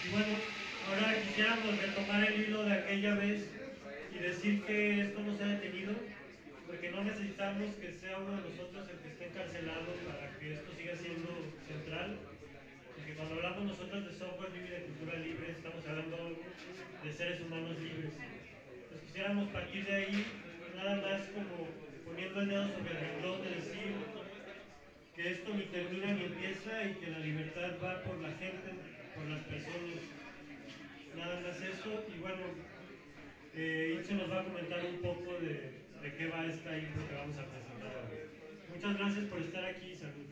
Bueno, ahora quisiéramos retomar el hilo de aquella vez y decir que esto no se ha detenido, porque no necesitamos que sea uno de nosotros el que esté encarcelado para que esto siga siendo central, porque cuando hablamos nosotros de software libre y de cultura libre, estamos hablando de seres humanos libres. Entonces quisiéramos partir de ahí, nada más como poniendo el dedo sobre el renglón de decir que esto ni termina ni empieza y que la libertad va por la gente, por las personas. Nada más eso, y bueno, Itzel nos va a comentar un poco de qué va esta intro que vamos a presentar ahora. Muchas gracias por estar aquí, salud.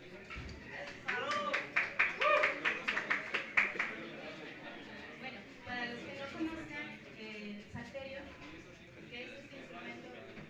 Bueno, para los que no conozcan el salterio, que es este instrumento.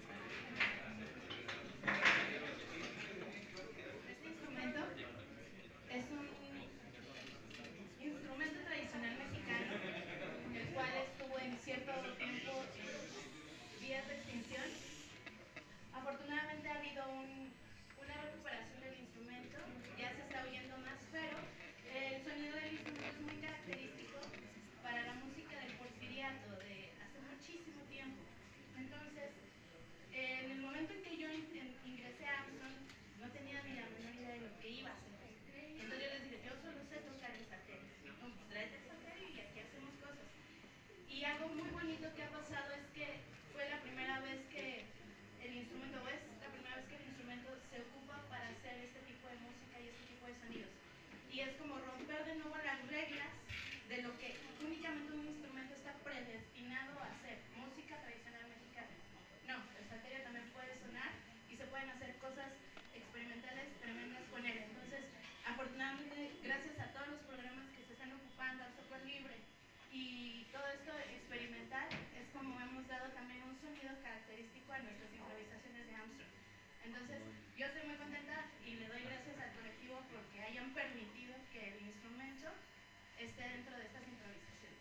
Este instrumento es un instrumento tradicional mexicano, el cual estuvo en cierto tiempo en vías de extinción. Afortunadamente ha habido una recuperación del instrumento, ya se está oyendo más, pero el sonido del instrumento es muy característico para la música del porfiriato, de hace muchísimo tiempo. Entonces, en el momento en que yo ingresé a Armstrong, no tenía ni la menor idea de lo que iba a hacer. Entonces yo les dije, yo solo sé tocar el salterio. No, pues tráete el salterio y aquí hacemos cosas. Y algo muy bonito que ha pasado es que fue la primera vez que el instrumento, o es la primera vez que el instrumento se ocupa para hacer este tipo de música y este tipo de sonidos. Y es como romper de nuevo las reglas de lo que únicamente un instrumento está predestinado a hacer, música tradicional mexicana. No, el salterio también puede sonar y se pueden hacer cosas experimentales tremendas con él. Entonces, afortunadamente, gracias a todos los programas que se están ocupando, al software libre y todo esto experimental, es como hemos dado también un sonido característico a nuestras improvisaciones de Armstrong. Entonces, yo estoy muy contenta y le doy gracias al colectivo porque hayan permitido que el instrumento esté dentro de estas improvisaciones.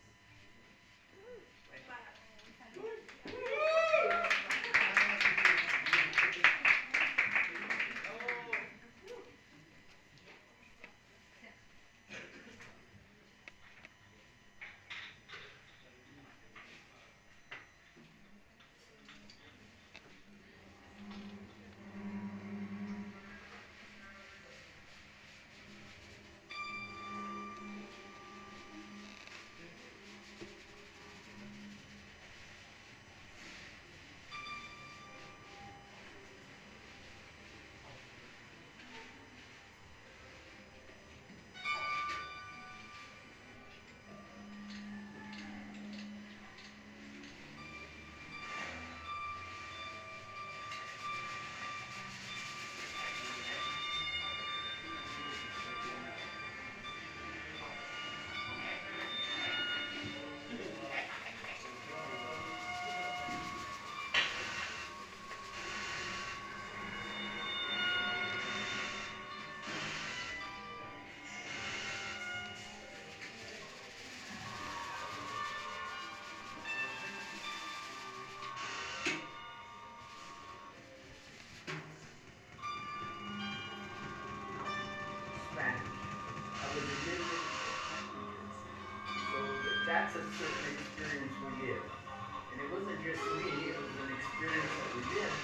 That's a certain experience we did. And it wasn't just me, it was an experience that we did.